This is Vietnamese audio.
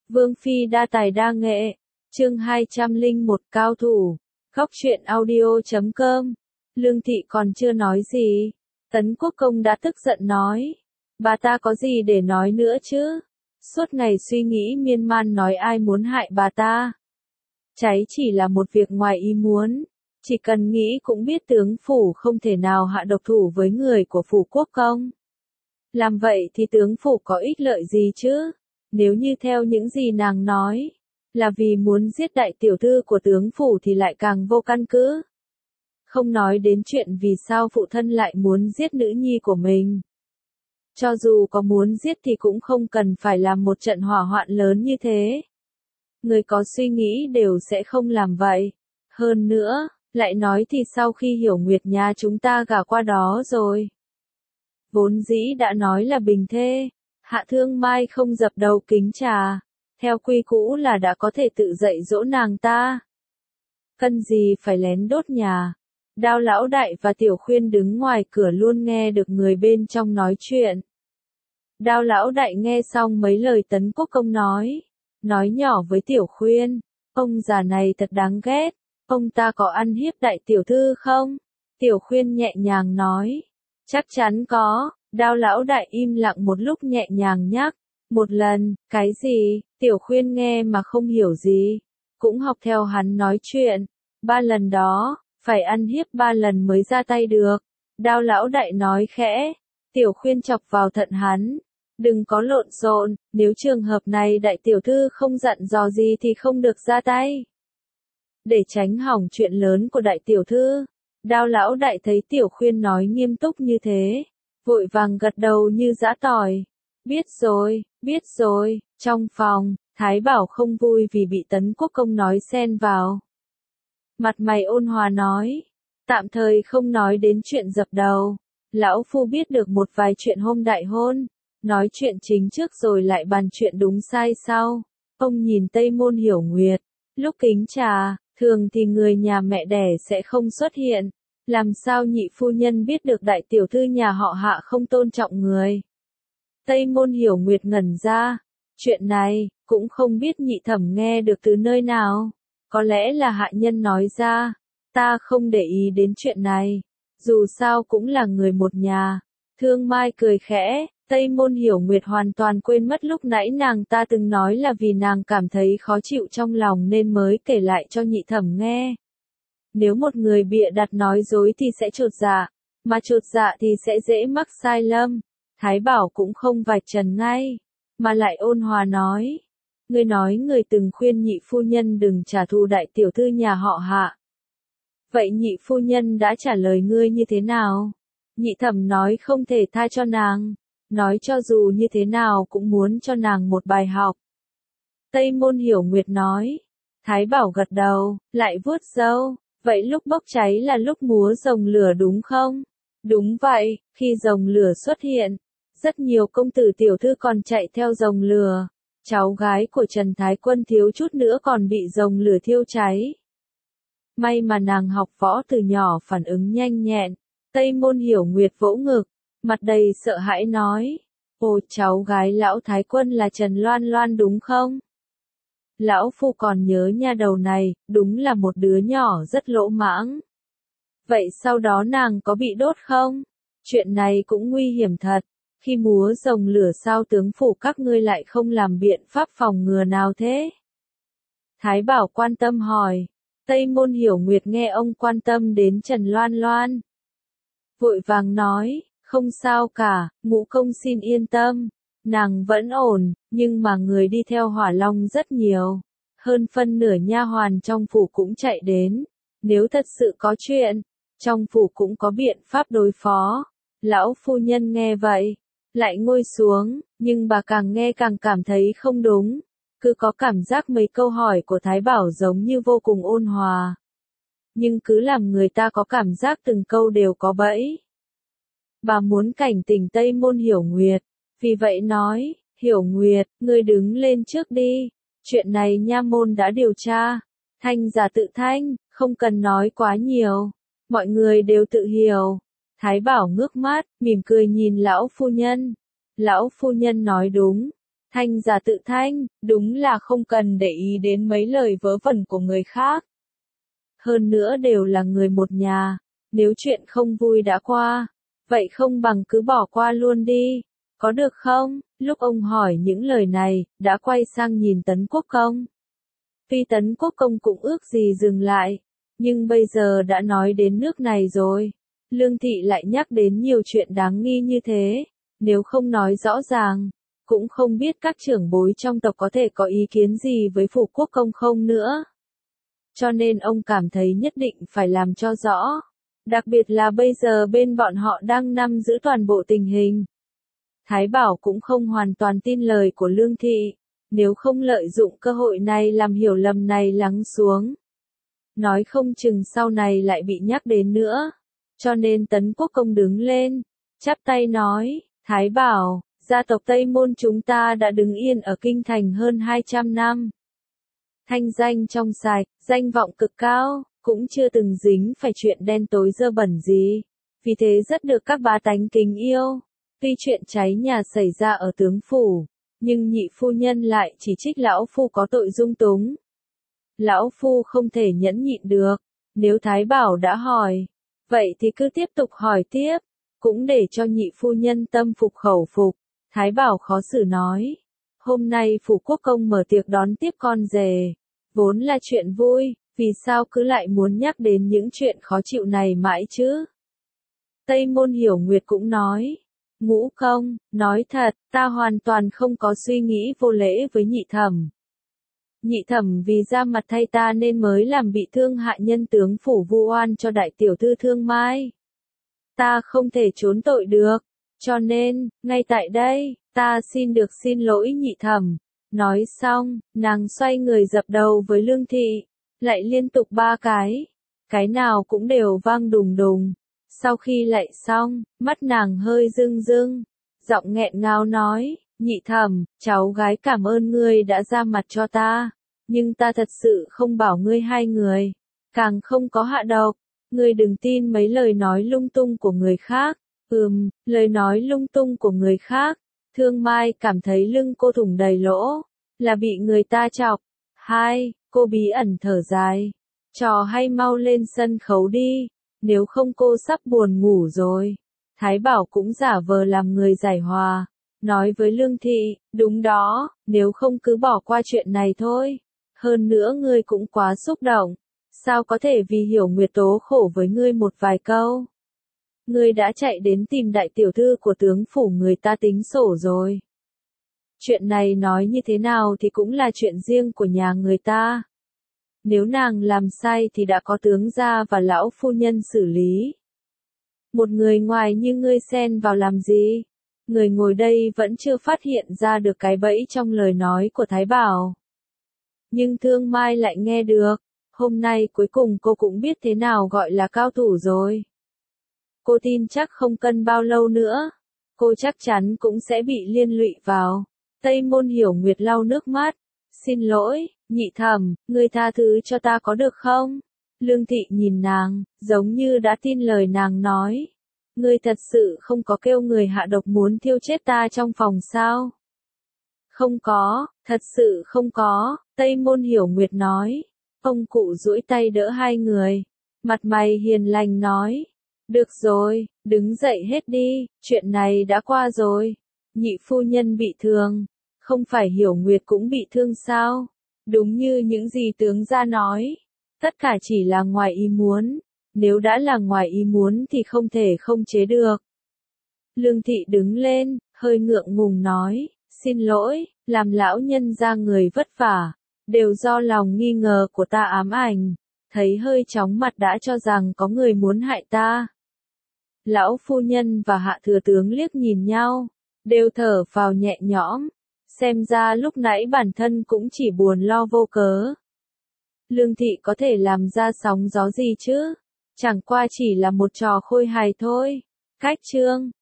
Vương Phi đa tài đa nghệ, chương 201 cao thủ, góc truyện audio.com. Lương Thị còn chưa nói gì, Tấn Quốc Công đã tức giận nói, bà ta có gì để nói nữa chứ, suốt ngày suy nghĩ miên man nói ai muốn hại bà ta. Cháy chỉ là một việc ngoài ý muốn, chỉ cần nghĩ cũng biết tướng phủ không thể nào hạ độc thủ với người của phủ quốc công. Làm vậy thì tướng phủ có ích lợi gì chứ? Nếu như theo những gì nàng nói, là vì muốn giết đại tiểu thư của tướng phủ thì lại càng vô căn cứ. Không nói đến chuyện vì sao phụ thân lại muốn giết nữ nhi của mình. Cho dù có muốn giết thì cũng không cần phải làm một trận hỏa hoạn lớn như thế. Người có suy nghĩ đều sẽ không làm vậy. Hơn nữa, lại nói thì sau khi Hiểu Nguyệt nhà chúng ta gả qua đó rồi. Vốn dĩ đã nói là bình thê, Hạ Thương Mai không dập đầu kính trà, theo quy cũ là đã có thể tự dạy dỗ nàng ta. Cần gì phải lén đốt nhà. Đao Lão Đại và Tiểu Khuyên đứng ngoài cửa luôn nghe được người bên trong nói chuyện. Đao Lão Đại nghe xong mấy lời Tấn Quốc Công nói nhỏ với Tiểu Khuyên, ông già này thật đáng ghét, ông ta có ăn hiếp đại tiểu thư không? Tiểu Khuyên nhẹ nhàng nói, chắc chắn có. Đao Lão Đại im lặng một lúc nhẹ nhàng nhắc, một lần, cái gì? Tiểu Khuyên nghe mà không hiểu gì, cũng học theo hắn nói chuyện, 3 lần đó, phải ăn hiếp 3 lần mới ra tay được. Đao Lão Đại nói khẽ, Tiểu Khuyên chọc vào thận hắn, đừng có lộn xộn, nếu trường hợp này đại tiểu thư không dặn dò gì thì không được ra tay. Để tránh hỏng chuyện lớn của đại tiểu thư. Đao Lão Đại thấy Tiểu Khuyên nói nghiêm túc như thế, vội vàng gật đầu như giã tỏi. Biết rồi, trong phòng, Thái Bảo không vui vì bị Tấn Quốc Công nói xen vào. Mặt mày ôn hòa nói, tạm thời không nói đến chuyện dập đầu, lão phu biết được một vài chuyện hôm đại hôn, nói chuyện chính trước rồi lại bàn chuyện đúng sai sau. Ông nhìn Tây Môn Hiểu Nguyệt, lúc kính trà, thường thì người nhà mẹ đẻ sẽ không xuất hiện. Làm sao nhị phu nhân biết được đại tiểu thư nhà họ Hạ không tôn trọng người? Tây Môn Hiểu Nguyệt ngẩn ra, chuyện này, cũng không biết nhị thẩm nghe được từ nơi nào. Có lẽ là hạ nhân nói ra, ta không để ý đến chuyện này, dù sao cũng là người một nhà. Thương Mai cười khẽ, Tây Môn Hiểu Nguyệt hoàn toàn quên mất lúc nãy nàng ta từng nói là vì nàng cảm thấy khó chịu trong lòng nên mới kể lại cho nhị thẩm nghe. Nếu một người bịa đặt nói dối thì sẽ chột dạ, mà chột dạ thì sẽ dễ mắc sai lầm. Thái Bảo cũng không vạch trần ngay, mà lại ôn hòa nói. Ngươi nói người từng khuyên nhị phu nhân đừng trả thù đại tiểu thư nhà họ Hạ. Vậy nhị phu nhân đã trả lời ngươi như thế nào? Nhị thẩm nói không thể tha cho nàng, nói cho dù như thế nào cũng muốn cho nàng một bài học. Tây Môn Hiểu Nguyệt nói. Thái Bảo gật đầu, lại vuốt râu. Vậy lúc bốc cháy là lúc múa rồng lửa đúng không? Đúng vậy, khi rồng lửa xuất hiện, rất nhiều công tử tiểu thư còn chạy theo rồng lửa. Cháu gái của Trần Thái Quân thiếu chút nữa còn bị rồng lửa thiêu cháy. May mà nàng học võ từ nhỏ phản ứng nhanh nhẹn. Tây Môn Hiểu Nguyệt vỗ ngực, mặt đầy sợ hãi nói. Ồ, cháu gái lão Thái Quân là Trần Loan Loan đúng không? Lão phu còn nhớ nha đầu này, đúng là một đứa nhỏ rất lỗ mãng. Vậy sau đó nàng có bị đốt không? Chuyện này cũng nguy hiểm thật. Khi múa rồng lửa sao tướng phủ các ngươi lại không làm biện pháp phòng ngừa nào thế? Thái Bảo quan tâm hỏi. Tây Môn Hiểu Nguyệt nghe ông quan tâm đến Trần Loan Loan. Vội vàng nói, không sao cả, ngũ công xin yên tâm. Nàng vẫn ổn, nhưng mà người đi theo Hỏa Long rất nhiều. Hơn phân nửa nha hoàn trong phủ cũng chạy đến. Nếu thật sự có chuyện, trong phủ cũng có biện pháp đối phó. Lão phu nhân nghe vậy, lại ngồi xuống, nhưng bà càng nghe càng cảm thấy không đúng. Cứ có cảm giác mấy câu hỏi của Thái Bảo giống như vô cùng ôn hòa. Nhưng cứ làm người ta có cảm giác từng câu đều có bẫy. Bà muốn cảnh tỉnh Tây Môn Hiểu Nguyệt, vì vậy nói, Hiểu Nguyệt, ngươi đứng lên trước đi. Chuyện này nha môn đã điều tra. Thanh giả tự thanh, không cần nói quá nhiều. Mọi người đều tự hiểu. Thái Bảo ngước mắt, mỉm cười nhìn lão phu nhân. Lão phu nhân nói đúng. Thanh giả tự thanh, đúng là không cần để ý đến mấy lời vớ vẩn của người khác. Hơn nữa đều là người một nhà, nếu chuyện không vui đã qua, vậy không bằng cứ bỏ qua luôn đi, có được không? Lúc ông hỏi những lời này, đã quay sang nhìn Tấn Quốc Công. Tuy Tấn Quốc Công cũng ước gì dừng lại, nhưng bây giờ đã nói đến nước này rồi. Lương Thị lại nhắc đến nhiều chuyện đáng nghi như thế, nếu không nói rõ ràng, cũng không biết các trưởng bối trong tộc có thể có ý kiến gì với Phủ Quốc Công không nữa. Cho nên ông cảm thấy nhất định phải làm cho rõ. Đặc biệt là bây giờ bên bọn họ đang nắm giữ toàn bộ tình hình. Thái Bảo cũng không hoàn toàn tin lời của Lương Thị, nếu không lợi dụng cơ hội này làm hiểu lầm này lắng xuống. Nói không chừng sau này lại bị nhắc đến nữa. Cho nên Tấn Quốc Công đứng lên, chắp tay nói, Thái Bảo, gia tộc Tây Môn chúng ta đã đứng yên ở kinh thành hơn 200 năm. Thanh danh trong sạch, danh vọng cực cao, cũng chưa từng dính phải chuyện đen tối dơ bẩn gì. Vì thế rất được các bá tánh kính yêu. Tuy chuyện cháy nhà xảy ra ở tướng phủ, nhưng nhị phu nhân lại chỉ trích lão phu có tội dung túng. Lão phu không thể nhẫn nhịn được, nếu Thái Bảo đã hỏi, vậy thì cứ tiếp tục hỏi tiếp, cũng để cho nhị phu nhân tâm phục khẩu phục. Thái Bảo khó xử nói, hôm nay Phủ Quốc Công mở tiệc đón tiếp con rể, vốn là chuyện vui, vì sao cứ lại muốn nhắc đến những chuyện khó chịu này mãi chứ? Tây Môn Hiểu Nguyệt cũng nói, Ngũ Công, nói thật, ta hoàn toàn không có suy nghĩ vô lễ với nhị thẩm. Nhị thẩm vì ra mặt thay ta nên mới làm bị thương hại nhân tướng phủ vu oan cho đại tiểu thư Thương Mai. Ta không thể trốn tội được, cho nên, ngay tại đây, ta xin được xin lỗi nhị thẩm. Nói xong, nàng xoay người dập đầu với Lương Thị, lại liên tục 3 cái nào cũng đều vang đùng đùng. Sau khi lạy xong, mắt nàng hơi rưng rưng, giọng nghẹn ngào nói, nhị thẩm, cháu gái cảm ơn ngươi đã ra mặt cho ta, nhưng ta thật sự không bảo ngươi hai người, càng không có hạ độc, ngươi đừng tin mấy lời nói lung tung của người khác. Lời nói lung tung của người khác. Thương Mai cảm thấy lưng cô thủng đầy lỗ, là bị người ta chọc. Cô bí ẩn thở dài, trò hay mau lên sân khấu đi, nếu không cô sắp buồn ngủ rồi. Thái Bảo cũng giả vờ làm người giải hòa, nói với Lương Thị, đúng đó, nếu không cứ bỏ qua chuyện này thôi. Hơn nữa ngươi cũng quá xúc động, sao có thể vì Hiểu Nguyệt tố khổ với ngươi một vài câu. Ngươi đã chạy đến tìm đại tiểu thư của tướng phủ người ta tính sổ rồi. Chuyện này nói như thế nào thì cũng là chuyện riêng của nhà người ta. Nếu nàng làm sai thì đã có tướng gia và lão phu nhân xử lý. Một người ngoài như ngươi xen vào làm gì? Người ngồi đây vẫn chưa phát hiện ra được cái bẫy trong lời nói của Thái Bảo. Nhưng Thương Mai lại nghe được. Hôm nay cuối cùng cô cũng biết thế nào gọi là cao thủ rồi. Cô tin chắc không cần bao lâu nữa, cô chắc chắn cũng sẽ bị liên lụy vào. Tây Môn Hiểu Nguyệt lau nước mắt. Xin lỗi, nhị thẩm, ngươi tha thứ cho ta có được không? Lương Thị nhìn nàng, giống như đã tin lời nàng nói. Ngươi thật sự không có kêu người hạ độc muốn thiêu chết ta trong phòng sao? Không có, thật sự không có, Tây Môn Hiểu Nguyệt nói. Ông cụ duỗi tay đỡ hai người, mặt mày hiền lành nói. Được rồi, đứng dậy hết đi, chuyện này đã qua rồi. Nhị phu nhân bị thương, không phải Hiểu Nguyệt cũng bị thương sao? Đúng như những gì tướng gia nói, tất cả chỉ là ngoài ý muốn, nếu đã là ngoài ý muốn thì không thể không chế được. Lương Thị đứng lên, hơi ngượng ngùng nói, xin lỗi, làm lão nhân ra người vất vả, đều do lòng nghi ngờ của ta ám ảnh, thấy hơi chóng mặt đã cho rằng có người muốn hại ta. Lão phu nhân và hạ thừa tướng liếc nhìn nhau, đều thở phào nhẹ nhõm, xem ra lúc nãy bản thân cũng chỉ buồn lo vô cớ. Lương Thị có thể làm ra sóng gió gì chứ? Chẳng qua chỉ là một trò khôi hài thôi. Cách chương